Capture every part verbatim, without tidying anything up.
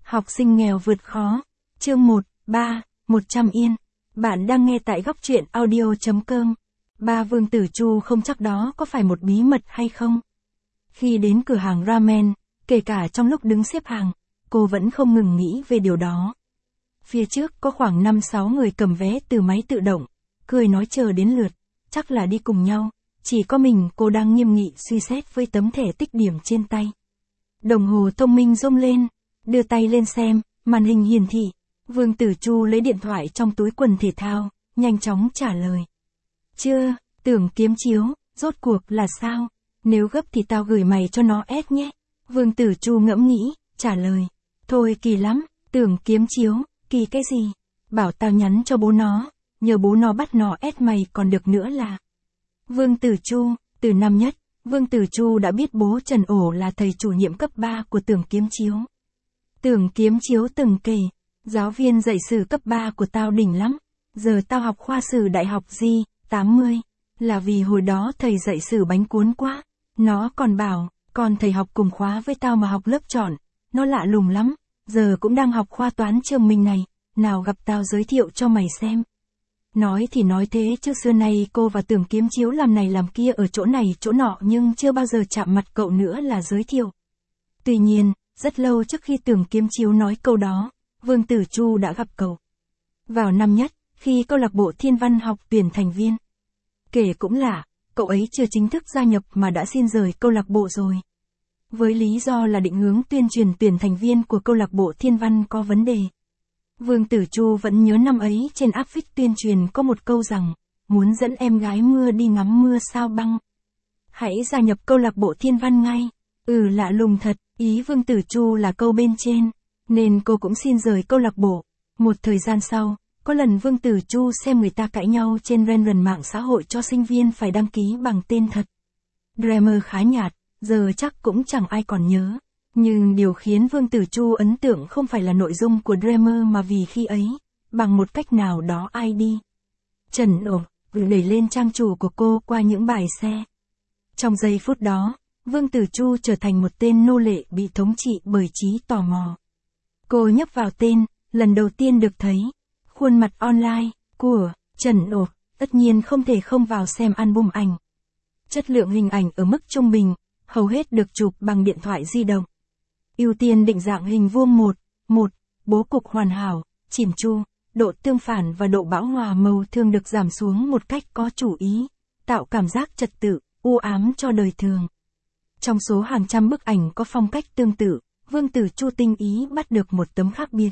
Học sinh nghèo vượt khó. Chương một, ba, một trăm yên. Bạn đang nghe tại góc truyện audio chấm com. Ba Vương Tử Chu không chắc đó có phải một bí mật hay không. Khi đến cửa hàng ramen, kể cả trong lúc đứng xếp hàng, cô vẫn không ngừng nghĩ về điều đó. Phía trước có khoảng năm sáu người cầm vé từ máy tự động, cười nói chờ đến lượt, chắc là đi cùng nhau, chỉ có mình cô đang nghiêm nghị suy xét với tấm thẻ tích điểm trên tay. Đồng hồ thông minh rung lên, đưa tay lên xem, màn hình hiển thị, Vương Tử Chu lấy điện thoại trong túi quần thể thao, nhanh chóng trả lời. Chưa, tưởng kiếm chiếu, rốt cuộc là sao? Nếu gấp thì tao gửi mày cho nó ép nhé. Vương Tử Chu ngẫm nghĩ, trả lời. Thôi kỳ lắm, tưởng kiếm chiếu, kỳ cái gì? Bảo tao nhắn cho bố nó, nhờ bố nó bắt nó ép mày còn được nữa là. Vương Tử Chu, từ năm nhất, Vương Tử Chu đã biết bố Trần Ổ là thầy chủ nhiệm cấp ba của tưởng kiếm chiếu. Tưởng kiếm chiếu từng kể, giáo viên dạy sử cấp ba của tao đỉnh lắm, giờ tao học khoa sử đại học Di, tám mươi, là vì hồi đó thầy dạy sử bánh cuốn quá. Nó còn bảo, còn thầy học cùng khóa với tao mà học lớp chọn, nó lạ lùng lắm, giờ cũng đang học khoa toán trường mình này, nào gặp tao giới thiệu cho mày xem. Nói thì nói thế chứ xưa nay cô và tưởng kiếm chiếu làm này làm kia ở chỗ này chỗ nọ nhưng chưa bao giờ chạm mặt cậu nữa là giới thiệu. Tuy nhiên, rất lâu trước khi tưởng kiếm chiếu nói câu đó, Vương Tử Chu đã gặp cậu. Vào năm nhất, khi câu lạc bộ Thiên Văn học tuyển thành viên. Kể cũng lạ, cậu ấy chưa chính thức gia nhập mà đã xin rời câu lạc bộ rồi. Với lý do là định hướng tuyên truyền tuyển thành viên của câu lạc bộ Thiên Văn có vấn đề. Vương Tử Chu vẫn nhớ năm ấy trên áp phích tuyên truyền có một câu rằng, muốn dẫn em gái mưa đi ngắm mưa sao băng. Hãy gia nhập câu lạc bộ Thiên Văn ngay. Ừ lạ lùng thật, ý Vương Tử Chu là câu bên trên, nên cô cũng xin rời câu lạc bộ. Một thời gian sau, có lần Vương Tử Chu xem người ta cãi nhau trên Renren mạng xã hội cho sinh viên phải đăng ký bằng tên thật. Dreamer khá nhạt, giờ chắc cũng chẳng ai còn nhớ. Nhưng điều khiến Vương Tử Chu ấn tượng không phải là nội dung của Dreamer mà vì khi ấy, bằng một cách nào đó i đê. Trần Ổ, đẩy lên trang chủ của cô qua những bài xe. Trong giây phút đó, Vương Tử Chu trở thành một tên nô lệ bị thống trị bởi trí tò mò. Cô nhấp vào tên, lần đầu tiên được thấy khuôn mặt online của Trần Ổ, tất nhiên không thể không vào xem album ảnh. Chất lượng hình ảnh ở mức trung bình, hầu hết được chụp bằng điện thoại di động. Ưu tiên định dạng hình vuông một, một, bố cục hoàn hảo, chỉn chu, độ tương phản và độ bão hòa màu thường được giảm xuống một cách có chủ ý, tạo cảm giác trật tự, u ám cho đời thường. Trong số hàng trăm bức ảnh có phong cách tương tự, Vương Tử Chu tinh ý bắt được một tấm khác biệt.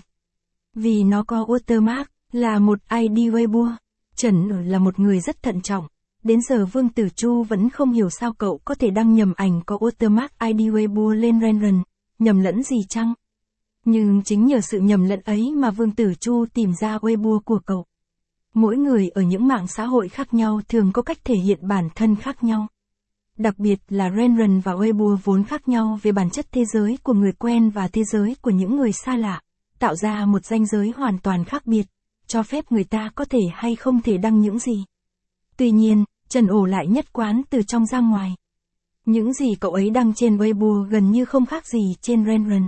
Vì nó có watermark, là một i đê Weibo. Trần Ổ là một người rất thận trọng. Đến giờ Vương Tử Chu vẫn không hiểu sao cậu có thể đăng nhầm ảnh có watermark i đê Weibo lên Renren, nhầm lẫn gì chăng? Nhưng chính nhờ sự nhầm lẫn ấy mà Vương Tử Chu tìm ra Weibo của cậu. Mỗi người ở những mạng xã hội khác nhau thường có cách thể hiện bản thân khác nhau. Đặc biệt là Renren và Weibo vốn khác nhau về bản chất thế giới của người quen và thế giới của những người xa lạ, tạo ra một ranh giới hoàn toàn khác biệt, cho phép người ta có thể hay không thể đăng những gì. Tuy nhiên, Trần Ổ lại nhất quán từ trong ra ngoài. Những gì cậu ấy đăng trên Weibo gần như không khác gì trên Renren.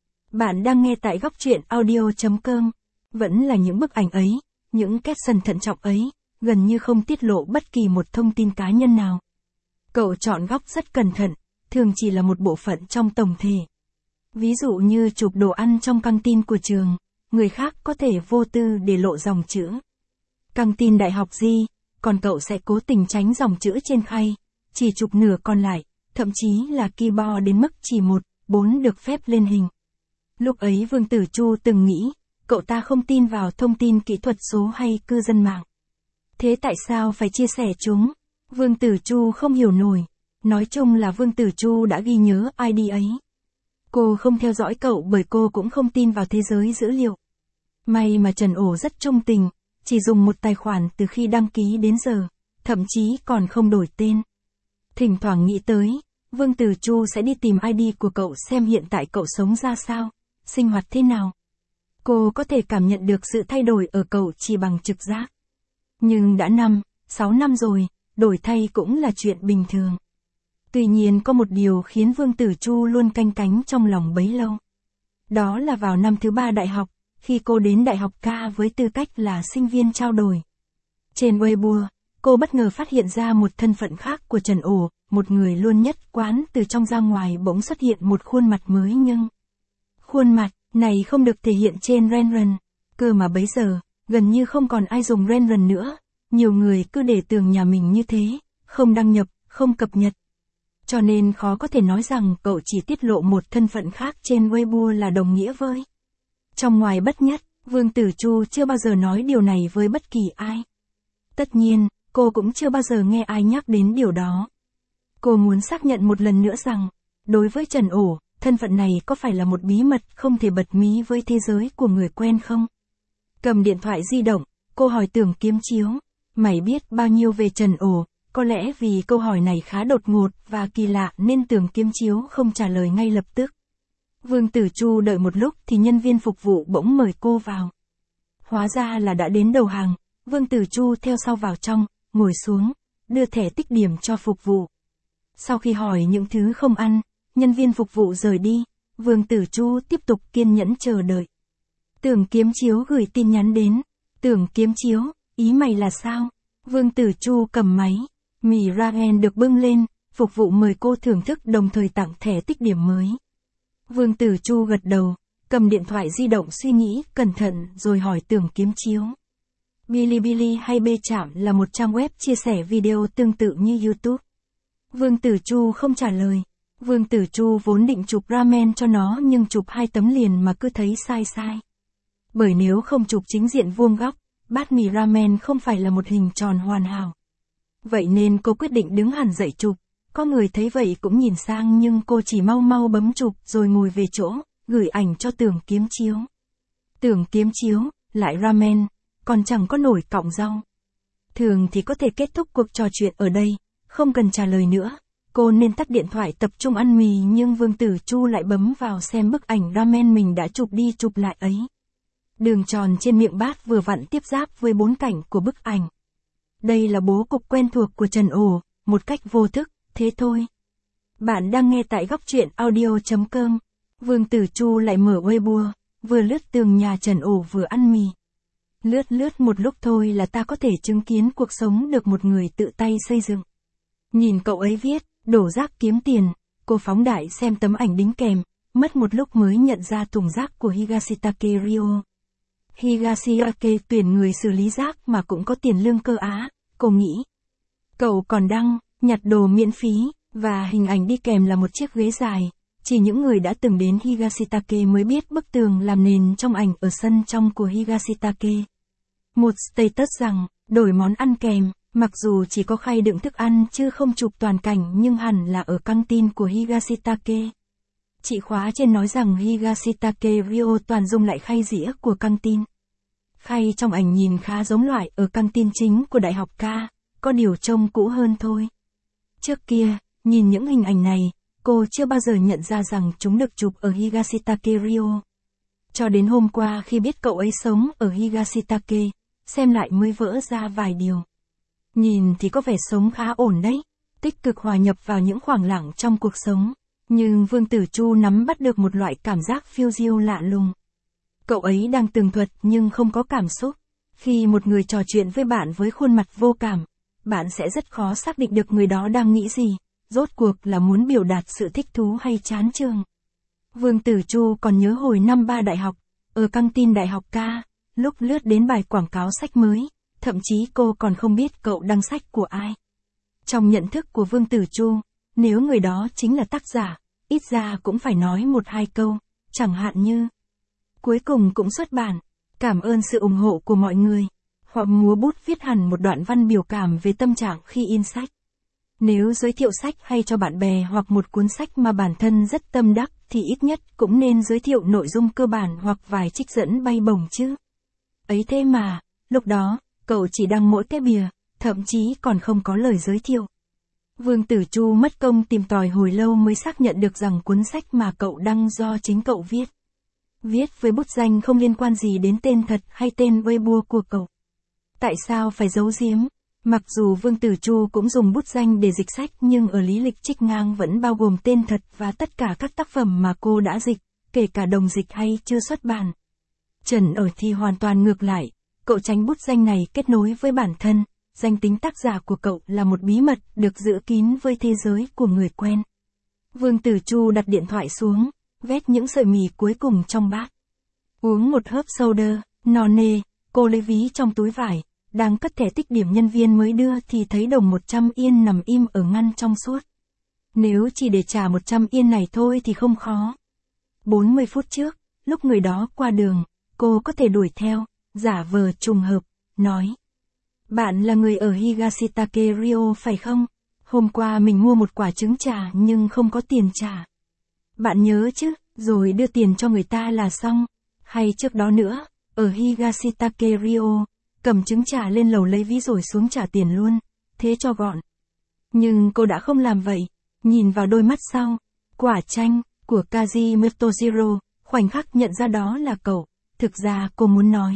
Bạn đang nghe tại góc truyện audio chấm com. Vẫn là những bức ảnh ấy, những caption thận trọng ấy, gần như không tiết lộ bất kỳ một thông tin cá nhân nào. Cậu chọn góc rất cẩn thận, thường chỉ là một bộ phận trong tổng thể. Ví dụ như chụp đồ ăn trong căng tin của trường, người khác có thể vô tư để lộ dòng chữ căng tin đại học Di, còn cậu sẽ cố tình tránh dòng chữ trên khay, chỉ chụp nửa còn lại, thậm chí là keyboard đến mức chỉ một, bốn được phép lên hình. Lúc ấy Vương Tử Chu từng nghĩ, cậu ta không tin vào thông tin kỹ thuật số hay cư dân mạng. Thế tại sao phải chia sẻ chúng? Vương Tử Chu không hiểu nổi. Nói chung là Vương Tử Chu đã ghi nhớ i đê ấy. Cô không theo dõi cậu bởi cô cũng không tin vào thế giới dữ liệu. May mà Trần Ổ rất trung tình, chỉ dùng một tài khoản từ khi đăng ký đến giờ, thậm chí còn không đổi tên. Thỉnh thoảng nghĩ tới, Vương Tử Chu sẽ đi tìm i đê của cậu xem hiện tại cậu sống ra sao, sinh hoạt thế nào. Cô có thể cảm nhận được sự thay đổi ở cậu chỉ bằng trực giác. Nhưng đã năm, sáu năm rồi, đổi thay cũng là chuyện bình thường. Tuy nhiên có một điều khiến Vương Tử Chu luôn canh cánh trong lòng bấy lâu. Đó là vào năm thứ ba đại học, khi cô đến Đại học K với tư cách là sinh viên trao đổi. Trên Weibo, cô bất ngờ phát hiện ra một thân phận khác của Trần Ổ, một người luôn nhất quán từ trong ra ngoài bỗng xuất hiện một khuôn mặt mới nhưng khuôn mặt này không được thể hiện trên Renren, cơ mà bấy giờ, gần như không còn ai dùng Renren nữa, nhiều người cứ để tường nhà mình như thế, không đăng nhập, không cập nhật. Cho nên khó có thể nói rằng cậu chỉ tiết lộ một thân phận khác trên Weibo là đồng nghĩa với. Trong ngoài bất nhất, Vương Tử Chu chưa bao giờ nói điều này với bất kỳ ai. Tất nhiên, cô cũng chưa bao giờ nghe ai nhắc đến điều đó. Cô muốn xác nhận một lần nữa rằng, đối với Trần Ổ, thân phận này có phải là một bí mật không thể bật mí với thế giới của người quen không? Cầm điện thoại di động, cô hỏi Tưởng Kiếm Chiếu, mày biết bao nhiêu về Trần Ổ? Có lẽ vì câu hỏi này khá đột ngột và kỳ lạ nên Tưởng Kiếm Chiếu không trả lời ngay lập tức. Vương Tử Chu đợi một lúc thì nhân viên phục vụ bỗng mời cô vào. Hóa ra là đã đến đầu hàng, Vương Tử Chu theo sau vào trong, ngồi xuống, đưa thẻ tích điểm cho phục vụ. Sau khi hỏi những thứ không ăn, nhân viên phục vụ rời đi, Vương Tử Chu tiếp tục kiên nhẫn chờ đợi. Tưởng Kiếm Chiếu gửi tin nhắn đến. Tưởng Kiếm Chiếu, ý mày là sao? Vương Tử Chu cầm máy. Mì ramen được bưng lên, phục vụ mời cô thưởng thức đồng thời tặng thẻ tích điểm mới. Vương Tử Chu gật đầu, cầm điện thoại di động suy nghĩ cẩn thận rồi hỏi Tưởng Kiếm Chiếu. Bilibili hay B Trạm là một trang web chia sẻ video tương tự như YouTube. Vương Tử Chu không trả lời. Vương Tử Chu vốn định chụp ramen cho nó nhưng chụp hai tấm liền mà cứ thấy sai sai. Bởi nếu không chụp chính diện vuông góc, bát mì ramen không phải là một hình tròn hoàn hảo. Vậy nên cô quyết định đứng hẳn dậy chụp. Có người thấy vậy cũng nhìn sang nhưng cô chỉ mau mau bấm chụp rồi ngồi về chỗ, gửi ảnh cho Tưởng Kiếm Chiếu. Tưởng Kiếm Chiếu, lại ramen, còn chẳng có nổi cọng rau. Thường thì có thể kết thúc cuộc trò chuyện ở đây, không cần trả lời nữa. Cô nên tắt điện thoại tập trung ăn mì nhưng Vương Tử Chu lại bấm vào xem bức ảnh ramen mình đã chụp đi chụp lại ấy. Đường tròn trên miệng bát vừa vặn tiếp giáp với bốn cảnh của bức ảnh. Đây là bố cục quen thuộc của Trần Ổ, một cách vô thức, thế thôi. Bạn đang nghe tại góc truyện audio chấm com. Vương Tử Chu lại mở Weibo, vừa lướt tường nhà Trần Ổ vừa ăn mì. Lướt lướt một lúc thôi là ta có thể chứng kiến cuộc sống được một người tự tay xây dựng. Nhìn cậu ấy viết, đổ rác kiếm tiền, cô phóng đại xem tấm ảnh đính kèm, mất một lúc mới nhận ra thùng rác của Higashitake Ryo. Higashitake tuyển người xử lý rác mà cũng có tiền lương cơ á, cô nghĩ. Cậu còn đăng, nhặt đồ miễn phí, và hình ảnh đi kèm là một chiếc ghế dài. Chỉ những người đã từng đến Higashitake mới biết bức tường làm nền trong ảnh ở sân trong của Higashitake. Một status rằng, đổi món ăn kèm, mặc dù chỉ có khay đựng thức ăn chứ không chụp toàn cảnh nhưng hẳn là ở căng tin của Higashitake. Chị khóa trên nói rằng Higashitake Ryo toàn dùng lại khay dĩa của căng tin. Khay trong ảnh nhìn khá giống loại ở căng tin chính của Đại học K, có điều trông cũ hơn thôi. Trước kia, nhìn những hình ảnh này, cô chưa bao giờ nhận ra rằng chúng được chụp ở Higashitake Ryo. Cho đến hôm qua khi biết cậu ấy sống ở Higashitake, xem lại mới vỡ ra vài điều. Nhìn thì có vẻ sống khá ổn đấy, tích cực hòa nhập vào những khoảng lặng trong cuộc sống. Nhưng Vương Tử Chu nắm bắt được một loại cảm giác phiêu diêu lạ lùng. Cậu ấy đang tường thuật nhưng không có cảm xúc. Khi một người trò chuyện với bạn với khuôn mặt vô cảm, bạn sẽ rất khó xác định được người đó đang nghĩ gì, rốt cuộc là muốn biểu đạt sự thích thú hay chán chường. Vương Tử Chu còn nhớ hồi năm ba đại học, ở căng tin Đại học K, lúc lướt đến bài quảng cáo sách mới, thậm chí cô còn không biết cậu đăng sách của ai. Trong nhận thức của Vương Tử Chu, nếu người đó chính là tác giả, ít ra cũng phải nói một hai câu, chẳng hạn như cuối cùng cũng xuất bản, cảm ơn sự ủng hộ của mọi người, hoặc múa bút viết hẳn một đoạn văn biểu cảm về tâm trạng khi in sách. Nếu giới thiệu sách hay cho bạn bè hoặc một cuốn sách mà bản thân rất tâm đắc thì ít nhất cũng nên giới thiệu nội dung cơ bản hoặc vài trích dẫn bay bổng chứ. Ấy thế mà, lúc đó, cậu chỉ đăng mỗi cái bìa, thậm chí còn không có lời giới thiệu. Vương Tử Chu mất công tìm tòi hồi lâu mới xác nhận được rằng cuốn sách mà cậu đăng do chính cậu viết. Viết với bút danh không liên quan gì đến tên thật hay tên Weibo của cậu. Tại sao phải giấu giếm? Mặc dù Vương Tử Chu cũng dùng bút danh để dịch sách nhưng ở lý lịch trích ngang vẫn bao gồm tên thật và tất cả các tác phẩm mà cô đã dịch, kể cả đồng dịch hay chưa xuất bản. Trần ở thì hoàn toàn ngược lại, cậu tránh bút danh này kết nối với bản thân, danh tính tác giả của cậu là một bí mật được giữ kín với thế giới của người quen. Vương Tử Chu đặt điện thoại xuống, vét những sợi mì cuối cùng trong bát. Uống một hớp soda, no nê, cô lấy ví trong túi vải, đang cất thẻ tích điểm nhân viên mới đưa thì thấy đồng một trăm yên nằm im ở ngăn trong suốt. Nếu chỉ để trả một trăm yên này thôi thì không khó. bốn mươi phút trước, lúc người đó qua đường, cô có thể đuổi theo, giả vờ trùng hợp, nói. Bạn là người ở Higashitake Ryo phải không? Hôm qua mình mua một quả trứng chả nhưng không có tiền trả. Bạn nhớ chứ, rồi đưa tiền cho người ta là xong. Hay trước đó nữa, ở Higashitake Ryo, cầm trứng chả lên lầu lấy ví rồi xuống trả tiền luôn, thế cho gọn. Nhưng cô đã không làm vậy, nhìn vào đôi mắt sau, quả chanh, của Kaji Motojiro, khoảnh khắc nhận ra đó là cậu, thực ra cô muốn nói.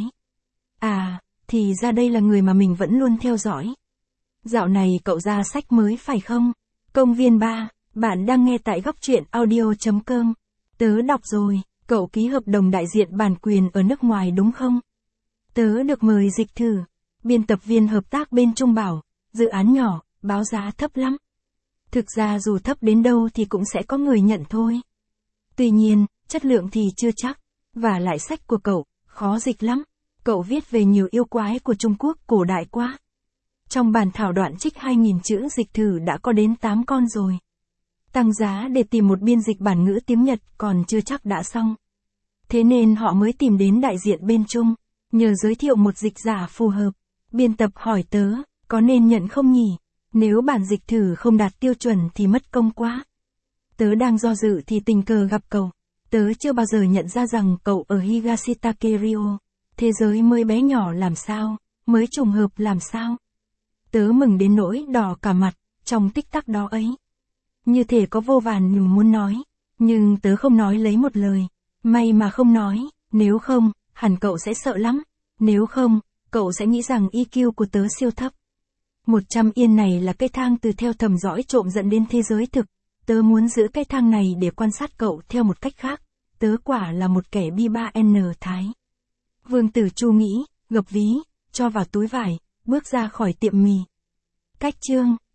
À, thì ra đây là người mà mình vẫn luôn theo dõi. Dạo này cậu ra sách mới phải không? Công viên ba, bạn đang nghe tại góc truyện audio chấm com. Tớ đọc rồi, cậu ký hợp đồng đại diện bản quyền ở nước ngoài đúng không? Tớ được mời dịch thử. Biên tập viên hợp tác bên Trung bảo, dự án nhỏ, báo giá thấp lắm. Thực ra dù thấp đến đâu thì cũng sẽ có người nhận thôi. Tuy nhiên, chất lượng thì chưa chắc. Và lại sách của cậu, khó dịch lắm. Cậu viết về nhiều yêu quái của Trung Quốc cổ đại quá. Trong bản thảo đoạn trích hai nghìn chữ dịch thử đã có đến tám con rồi. Tăng giá để tìm một biên dịch bản ngữ tiếng Nhật còn chưa chắc đã xong. Thế nên họ mới tìm đến đại diện bên Trung, nhờ giới thiệu một dịch giả phù hợp. Biên tập hỏi tớ, có nên nhận không nhỉ? Nếu bản dịch thử không đạt tiêu chuẩn thì mất công quá. Tớ đang do dự thì tình cờ gặp cậu. Tớ chưa bao giờ nhận ra rằng cậu ở Higashitake Ryo. Thế giới mới bé nhỏ làm sao, mới trùng hợp làm sao. Tớ mừng đến nỗi đỏ cả mặt, trong tích tắc đó ấy. Như thể có vô vàn điều muốn nói, nhưng tớ không nói lấy một lời. May mà không nói, nếu không, hẳn cậu sẽ sợ lắm. Nếu không, cậu sẽ nghĩ rằng i kiu của tớ siêu thấp. một trăm yên này là cây thang từ theo thầm dõi trộm dẫn đến thế giới thực. Tớ muốn giữ cây thang này để quan sát cậu theo một cách khác. Tớ quả là một kẻ bi ba en thái. Vương Tử Chu nghĩ, gập ví, cho vào túi vải, bước ra khỏi tiệm mì. Cách chương